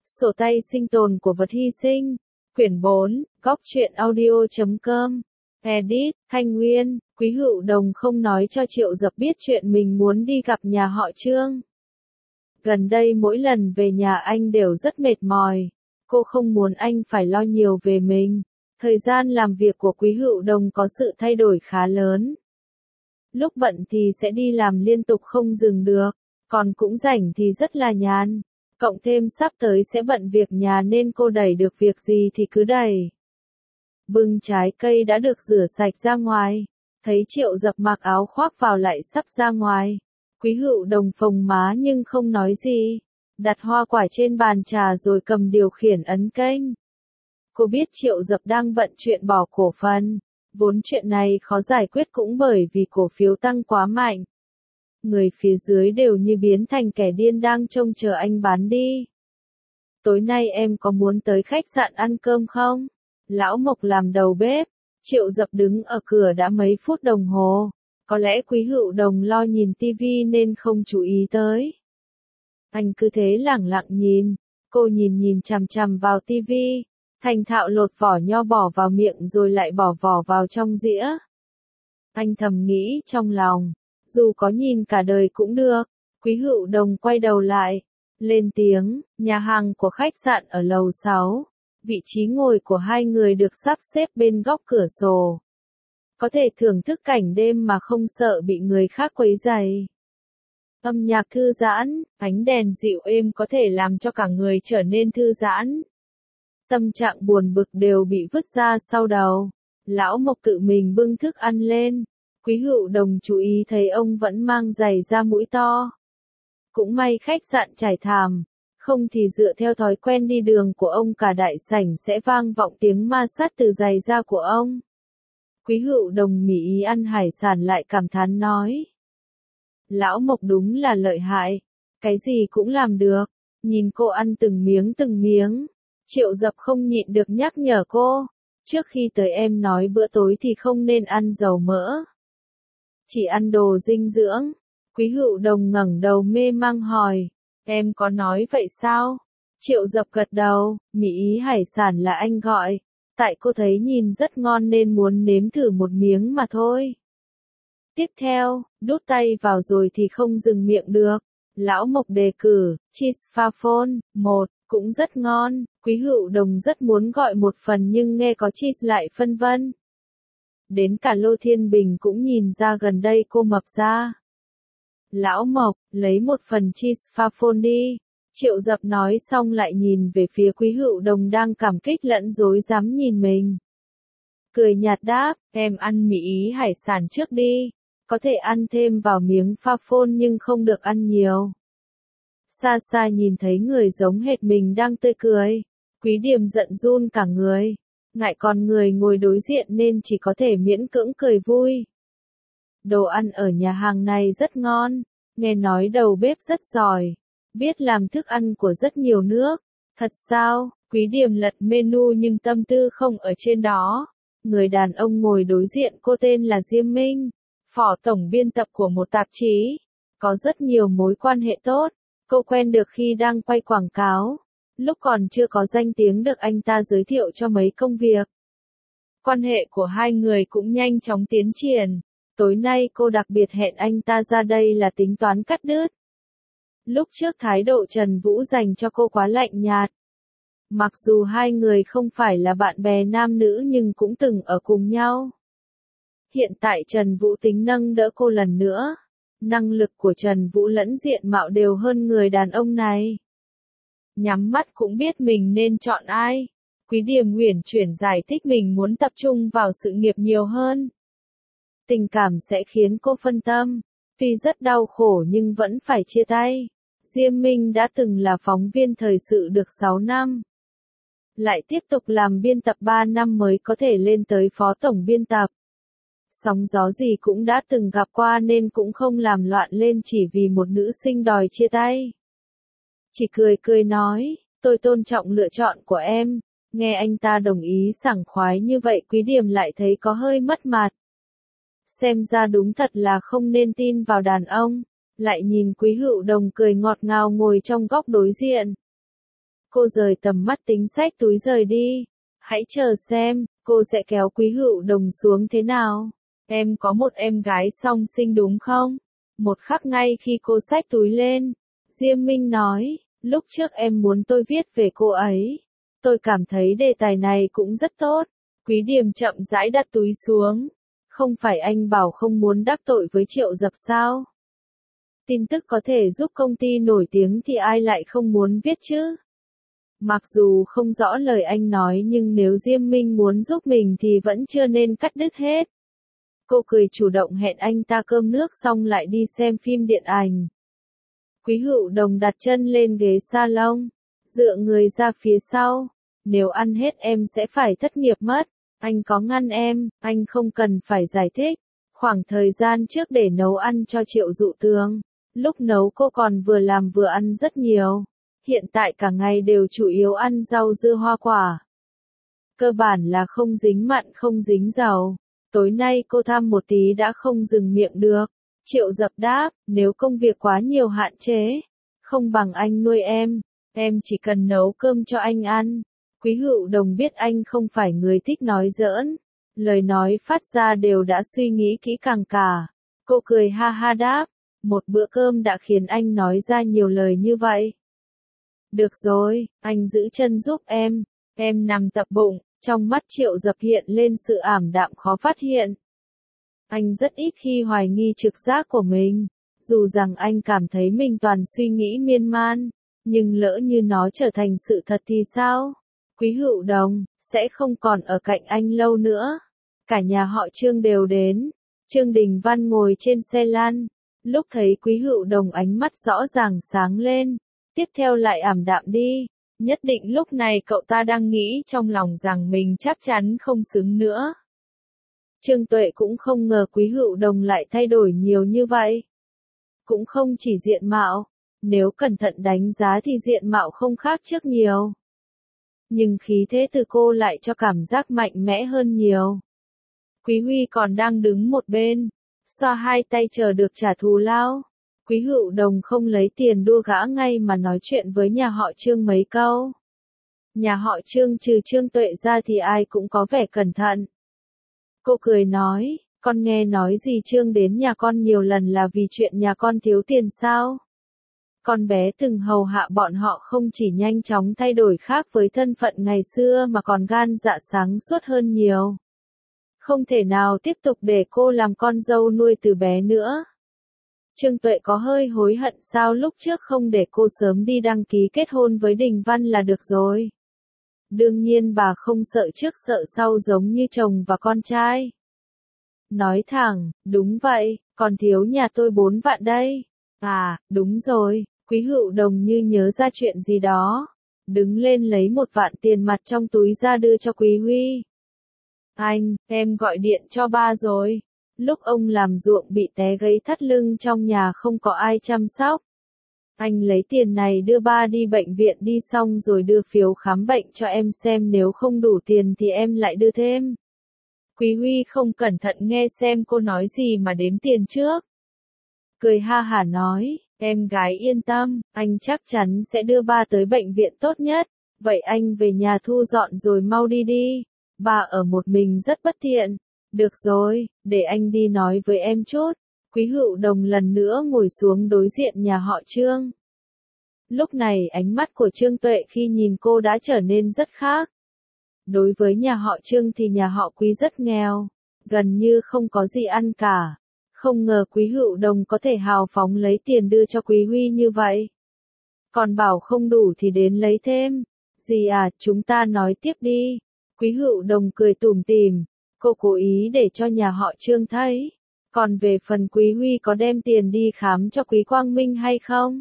Sổ tay sinh tồn của vật hy sinh. Quyển 4, Góc truyện audio.com. Edit, Thanh Nguyên, Quý Hữu Đồng không nói cho Triệu Dập biết chuyện mình muốn đi gặp nhà họ Trương. Gần đây mỗi lần về nhà anh đều rất mệt mỏi. Cô không muốn anh phải lo nhiều về mình. Thời gian làm việc của Quý Hữu Đồng có sự thay đổi khá lớn. Lúc bận thì sẽ đi làm liên tục không dừng được, còn cũng rảnh thì rất là nhàn. Cộng thêm sắp tới sẽ bận việc nhà nên cô đẩy được việc gì thì cứ đẩy. Bưng trái cây đã được rửa sạch ra ngoài. Thấy Triệu Dập mặc áo khoác vào lại sắp ra ngoài. Quý Hữu Đồng phồng má nhưng không nói gì. Đặt hoa quả trên bàn trà rồi cầm điều khiển ấn kênh. Cô biết Triệu Dập đang bận chuyện bỏ cổ phần. Vốn chuyện này khó giải quyết cũng bởi vì cổ phiếu tăng quá mạnh. Người phía dưới đều như biến thành kẻ điên đang trông chờ anh bán đi. Tối nay em có muốn tới khách sạn ăn cơm không? Lão Mộc làm đầu bếp. Triệu Dập đứng ở cửa đã mấy phút đồng hồ. Có lẽ Quý Hữu Đồng lo nhìn tivi nên không chú ý tới. Anh cứ thế lẳng lặng nhìn. Cô nhìn chằm chằm vào tivi. Thành thạo lột vỏ nho bỏ vào miệng rồi lại bỏ vỏ vào trong dĩa. Anh thầm nghĩ trong lòng. Dù có nhìn cả đời cũng được. Quý Hữu Đồng quay đầu lại. Lên tiếng, nhà hàng của khách sạn ở lầu 6. Vị trí ngồi của hai người được sắp xếp bên góc cửa sổ. Có thể thưởng thức cảnh đêm mà không sợ bị người khác quấy rầy. Âm nhạc thư giãn, ánh đèn dịu êm có thể làm cho cả người trở nên thư giãn. Tâm trạng buồn bực đều bị vứt ra sau đầu. Lão Mộc tự mình bưng thức ăn lên. Quý Hữu Đồng chú ý thấy ông vẫn mang giày da mũi to. Cũng may khách sạn trải thảm. Không thì dựa theo thói quen đi đường của ông cả đại sảnh sẽ vang vọng tiếng ma sát từ giày da của ông. Quý Hữu Đồng mỉ ý ăn hải sản lại cảm thán nói. Lão Mộc đúng là lợi hại. Cái gì cũng làm được. Nhìn cô ăn từng miếng. Triệu Dập không nhịn được nhắc nhở cô. Trước khi tới em nói bữa tối thì không nên ăn dầu mỡ. Chỉ ăn đồ dinh dưỡng. Quý Hữu Đồng ngẩng đầu mê mang hỏi. Em có nói vậy sao? Triệu Dập gật đầu, mỉ ý hải sản là anh gọi. Tại cô thấy nhìn rất ngon nên muốn nếm thử một miếng mà thôi. Tiếp theo, đút tay vào rồi thì không dừng miệng được. Lão Mộc đề cử, cheese pha phone, 1, cũng rất ngon. Quý Hữu Đồng rất muốn gọi một phần nhưng nghe có cheese lại phân vân. Đến cả Lô Thiên Bình cũng nhìn ra gần đây cô mập ra. Lão Mộc, lấy một phần cheese pha phone đi. Triệu Dập nói xong lại nhìn về phía Quý Hữu Đồng đang cảm kích lẫn rối rắm nhìn mình. Cười nhạt đáp, em ăn mì ý hải sản trước đi. Có thể ăn thêm vào miếng pha phone nhưng không được ăn nhiều. Xa xa nhìn thấy người giống hệt mình đang tươi cười. Quý Điềm giận run cả người. Ngại còn người ngồi đối diện nên chỉ có thể miễn cưỡng cười vui. Đồ ăn ở nhà hàng này rất ngon. Nghe nói đầu bếp rất giỏi. Biết làm thức ăn của rất nhiều nước. Thật sao? Quý Điềm lật menu nhưng tâm tư không ở trên đó. Người đàn ông ngồi đối diện cô tên là Diêm Minh. Phó tổng biên tập của một tạp chí. Có rất nhiều mối quan hệ tốt. Cô quen được khi đang quay quảng cáo. Lúc còn chưa có danh tiếng được anh ta giới thiệu cho mấy công việc. Quan hệ của hai người cũng nhanh chóng tiến triển. Tối nay cô đặc biệt hẹn anh ta ra đây là tính toán cắt đứt. Lúc trước thái độ Trần Vũ dành cho cô quá lạnh nhạt. Mặc dù hai người không phải là bạn bè nam nữ nhưng cũng từng ở cùng nhau. Hiện tại Trần Vũ tính nâng đỡ cô lần nữa. Năng lực của Trần Vũ lẫn diện mạo đều hơn người đàn ông này. Nhắm mắt cũng biết mình nên chọn ai. Quý Điềm uyển chuyển giải thích mình muốn tập trung vào sự nghiệp nhiều hơn. Tình cảm sẽ khiến cô phân tâm. Tuy rất đau khổ nhưng vẫn phải chia tay. Diêm Minh đã từng là phóng viên thời sự được 6 năm. Lại tiếp tục làm biên tập 3 năm mới có thể lên tới phó tổng biên tập. Sóng gió gì cũng đã từng gặp qua nên cũng không làm loạn lên chỉ vì một nữ sinh đòi chia tay. Chỉ cười nói, tôi tôn trọng lựa chọn của em. Nghe anh ta đồng ý sảng khoái như vậy Quý Điềm lại thấy có hơi mất mặt. Xem ra đúng thật là không nên tin vào đàn ông. Lại nhìn Quý Hữu Đồng cười ngọt ngào ngồi trong góc đối diện. Cô rời tầm mắt tính xách túi rời đi. Hãy chờ xem, cô sẽ kéo Quý Hữu Đồng xuống thế nào. Em có một em gái song sinh đúng không? Một khắc ngay khi cô xách túi lên, Diêm Minh nói, lúc trước em muốn tôi viết về cô ấy. Tôi cảm thấy đề tài này cũng rất tốt. Quý Điềm chậm rãi đặt túi xuống. Không phải anh bảo không muốn đắc tội với Triệu Dập sao? Tin tức có thể giúp công ty nổi tiếng thì ai lại không muốn viết chứ? Mặc dù không rõ lời anh nói nhưng nếu Diêm Minh muốn giúp mình thì vẫn chưa nên cắt đứt hết. Cô cười chủ động hẹn anh ta cơm nước xong lại đi xem phim điện ảnh. Quý Hữu Đồng đặt chân lên ghế salon, dựa người ra phía sau. Nếu ăn hết em sẽ phải thất nghiệp mất. Anh có ngăn em, anh không cần phải giải thích. Khoảng thời gian trước để nấu ăn cho Triệu Dụ Tường, lúc nấu cô còn vừa làm vừa ăn rất nhiều. Hiện tại cả ngày đều chủ yếu ăn rau dưa hoa quả. Cơ bản là không dính mặn không dính dầu. Tối nay cô tham một tí đã không dừng miệng được. Triệu Dập đáp, nếu công việc quá nhiều hạn chế, không bằng anh nuôi em chỉ cần nấu cơm cho anh ăn. Quý Hữu Đồng biết anh không phải người thích nói giỡn. Lời nói phát ra đều đã suy nghĩ kỹ càng cả. Cô cười ha ha đáp, một bữa cơm đã khiến anh nói ra nhiều lời như vậy. Được rồi, anh giữ chân giúp em nằm tập bụng. Trong mắt Triệu Dập hiện lên sự ảm đạm khó phát hiện. Anh rất ít khi hoài nghi trực giác của mình, dù rằng anh cảm thấy mình toàn suy nghĩ miên man, nhưng lỡ như nó trở thành sự thật thì sao? Quý Hữu Đồng sẽ không còn ở cạnh anh lâu nữa. Cả nhà họ Trương đều đến. Trương Đình Văn ngồi trên xe lăn, lúc thấy Quý Hữu Đồng ánh mắt rõ ràng sáng lên, tiếp theo lại ảm đạm đi. Nhất định lúc này cậu ta đang nghĩ trong lòng rằng mình chắc chắn không xứng nữa. Trương Tuệ cũng không ngờ Quý Hữu Đồng lại thay đổi nhiều như vậy. Cũng không chỉ diện mạo, nếu cẩn thận đánh giá thì diện mạo không khác trước nhiều. Nhưng khí thế từ cô lại cho cảm giác mạnh mẽ hơn nhiều. Quý Huy còn đang đứng một bên, xoa hai tay chờ được trả thù lao. Quý Hữu Đồng không lấy tiền đua gã ngay mà nói chuyện với nhà họ Trương mấy câu. Nhà họ Trương trừ Trương Tuệ ra thì ai cũng có vẻ cẩn thận. Cô cười nói, con nghe nói gì Trương đến nhà con nhiều lần là vì chuyện nhà con thiếu tiền sao? Con bé từng hầu hạ bọn họ không chỉ nhanh chóng thay đổi khác với thân phận ngày xưa mà còn gan dạ sáng suốt hơn nhiều. Không thể nào tiếp tục để cô làm con dâu nuôi từ bé nữa. Trương Tuệ có hơi hối hận sao lúc trước không để cô sớm đi đăng ký kết hôn với Đình Văn là được rồi. Đương nhiên bà không sợ trước sợ sau giống như chồng và con trai. Nói thẳng, đúng vậy, còn thiếu nhà tôi 4 vạn đây. À, đúng rồi, Quý Hữu Đồng như nhớ ra chuyện gì đó. Đứng lên lấy 1 vạn tiền mặt trong túi ra đưa cho Quý Huy. Anh, em gọi điện cho ba rồi. Lúc ông làm ruộng bị té gãy thắt lưng trong nhà không có ai chăm sóc. Anh lấy tiền này đưa ba đi bệnh viện đi xong rồi đưa phiếu khám bệnh cho em xem nếu không đủ tiền thì em lại đưa thêm. Quý Huy không cẩn thận nghe xem cô nói gì mà đếm tiền trước. Cười ha hả nói, em gái yên tâm, anh chắc chắn sẽ đưa ba tới bệnh viện tốt nhất. Vậy anh về nhà thu dọn rồi mau đi đi. Ba ở một mình rất bất tiện. Được rồi, để anh đi nói với em chút. Quý Hữu Đồng lần nữa ngồi xuống đối diện nhà họ Trương. Lúc này ánh mắt của Trương Tuệ khi nhìn cô đã trở nên rất khác. Đối với nhà họ Trương thì nhà họ Quý rất nghèo, gần như không có gì ăn cả. Không ngờ Quý Hữu Đồng có thể hào phóng lấy tiền đưa cho Quý Huy như vậy. Còn bảo không đủ thì đến lấy thêm. Gì à, chúng ta nói tiếp đi. Quý Hữu Đồng cười tủm tỉm. Cô cố ý để cho nhà họ Trương thấy. Còn về phần Quý Huy có đem tiền đi khám cho Quý Quang Minh hay không?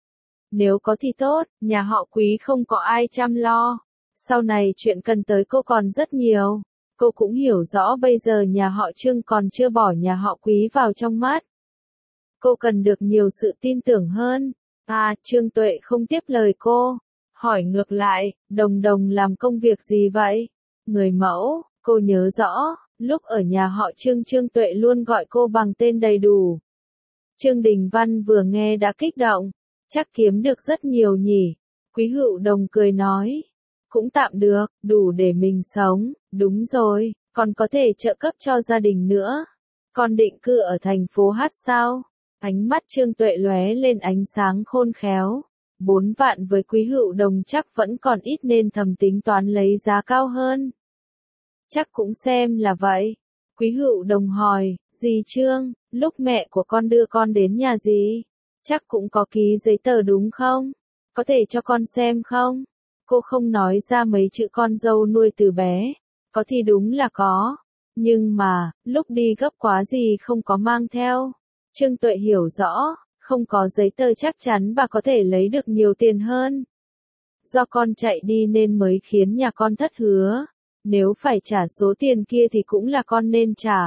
Nếu có thì tốt, nhà họ Quý không có ai chăm lo. Sau này chuyện cần tới cô còn rất nhiều. Cô cũng hiểu rõ bây giờ nhà họ Trương còn chưa bỏ nhà họ Quý vào trong mắt. Cô cần được nhiều sự tin tưởng hơn. À, Trương Tuệ không tiếp lời cô. Hỏi ngược lại, Đồng Đồng làm công việc gì vậy? Người mẫu, cô nhớ rõ, lúc ở nhà họ Trương Trương Tuệ luôn gọi cô bằng tên đầy đủ. Trương Đình Văn vừa nghe đã kích động. Chắc kiếm được rất nhiều nhỉ. Quý Hữu Đồng cười nói. Cũng tạm được, đủ để mình sống, đúng rồi, còn có thể trợ cấp cho gia đình nữa. Con định cư ở thành phố Hát sao? Ánh mắt Trương Tuệ lóe lên ánh sáng khôn khéo. 4 vạn với Quý Hữu Đồng chắc vẫn còn ít nên thầm tính toán lấy giá cao hơn. Chắc cũng xem là vậy. Quý Hữu Đồng hỏi, dì Trương, lúc mẹ của con đưa con đến nhà dì, chắc cũng có ký giấy tờ đúng không? Có thể cho con xem không? Cô không nói ra mấy chữ con dâu nuôi từ bé. Có thì đúng là có. Nhưng mà, lúc đi gấp quá gì không có mang theo. Trương Tuệ hiểu rõ, không có giấy tờ chắc chắn bà có thể lấy được nhiều tiền hơn. Do con chạy đi nên mới khiến nhà con thất hứa. Nếu phải trả số tiền kia thì cũng là con nên trả.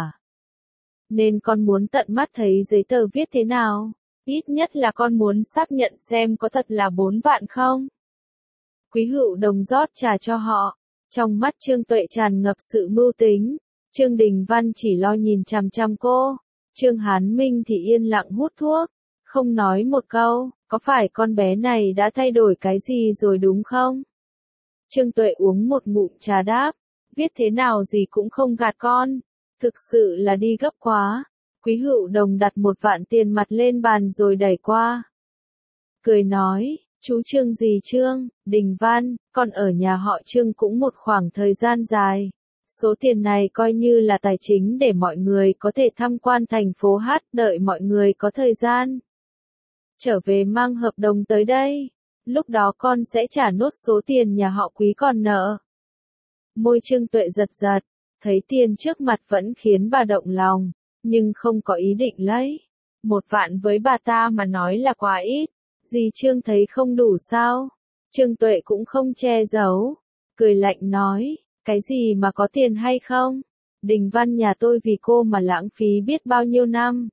Nên con muốn tận mắt thấy giấy tờ viết thế nào. Ít nhất là con muốn xác nhận xem có thật là 4 vạn không. Quý Hữu Đồng rót trà cho họ. Trong mắt Trương Tuệ tràn ngập sự mưu tính. Trương Đình Văn chỉ lo nhìn chằm chằm cô. Trương Hán Minh thì yên lặng hút thuốc. Không nói một câu, có phải con bé này đã thay đổi cái gì rồi đúng không? Trương Tuệ uống một ngụm trà đáp. Viết thế nào gì cũng không gạt con. Thực sự là đi gấp quá. Quý Hữu Đồng đặt 1 vạn tiền mặt lên bàn rồi đẩy qua. Cười nói, chú Trương dì Trương, Đình Văn, con ở nhà họ Trương cũng một khoảng thời gian dài. Số tiền này coi như là tài chính để mọi người có thể tham quan thành phố Hát, đợi mọi người có thời gian. Trở về mang hợp đồng tới đây. Lúc đó con sẽ trả nốt số tiền nhà họ Quý còn nợ. Môi Trương Tuệ giật giật, thấy tiền trước mặt vẫn khiến bà động lòng, nhưng không có ý định lấy. 1 vạn với bà ta mà nói là quá ít. Dì Trương thấy không đủ sao? Trương Tuệ cũng không che giấu. Cười lạnh nói, cái gì mà có tiền hay không? Đình Văn nhà tôi vì cô mà lãng phí biết bao nhiêu năm.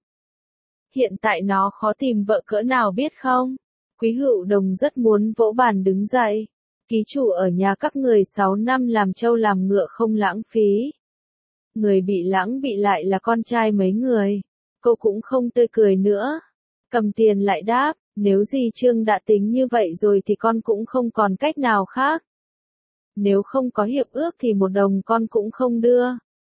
Hiện tại nó khó tìm vợ cỡ nào biết không? Quý Hữu Đồng rất muốn vỗ bàn đứng dậy. Ký chủ ở nhà các người 6 năm làm trâu làm ngựa không lãng phí. Người bị lãng bị lại là con trai mấy người. Cô cũng không tươi cười nữa. Cầm tiền lại đáp, nếu dì Trương đã tính như vậy rồi thì con cũng không còn cách nào khác. Nếu không có hiệp ước thì 1 đồng con cũng không đưa.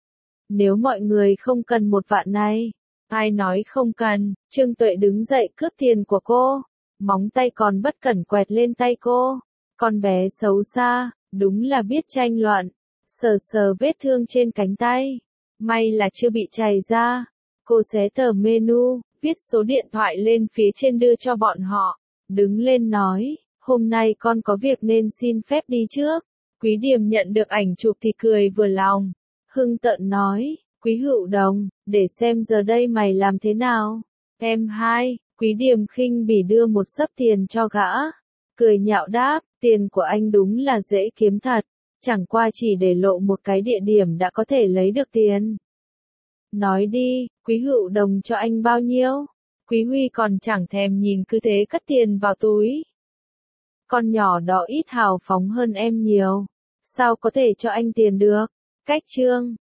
Nếu mọi người không cần 1 vạn này, ai nói không cần? Trương Tuệ đứng dậy cướp tiền của cô. Móng tay còn bất cẩn quẹt lên tay cô. Con bé xấu xa, đúng là biết tranh luận. Sờ sờ vết thương trên cánh tay. May là chưa bị chảy ra. Cô xé tờ menu, viết số điện thoại lên phía trên đưa cho bọn họ. Đứng lên nói, hôm nay con có việc nên xin phép đi trước. Quý Điềm nhận được ảnh chụp thì cười vừa lòng. Hưng tợn nói, Quý Hữu Đồng, để xem giờ đây mày làm thế nào. Em hai, Quý Điềm khinh bỉ đưa một xấp tiền cho gã. Cười nhạo đáp, tiền của anh đúng là dễ kiếm thật. Chẳng qua chỉ để lộ một cái địa điểm đã có thể lấy được tiền. Nói đi, Quý Hữu Đồng cho anh bao nhiêu? Quý Huy còn chẳng thèm nhìn cứ thế cất tiền vào túi. Con nhỏ đó ít hào phóng hơn em nhiều. Sao có thể cho anh tiền được? Cách Trương.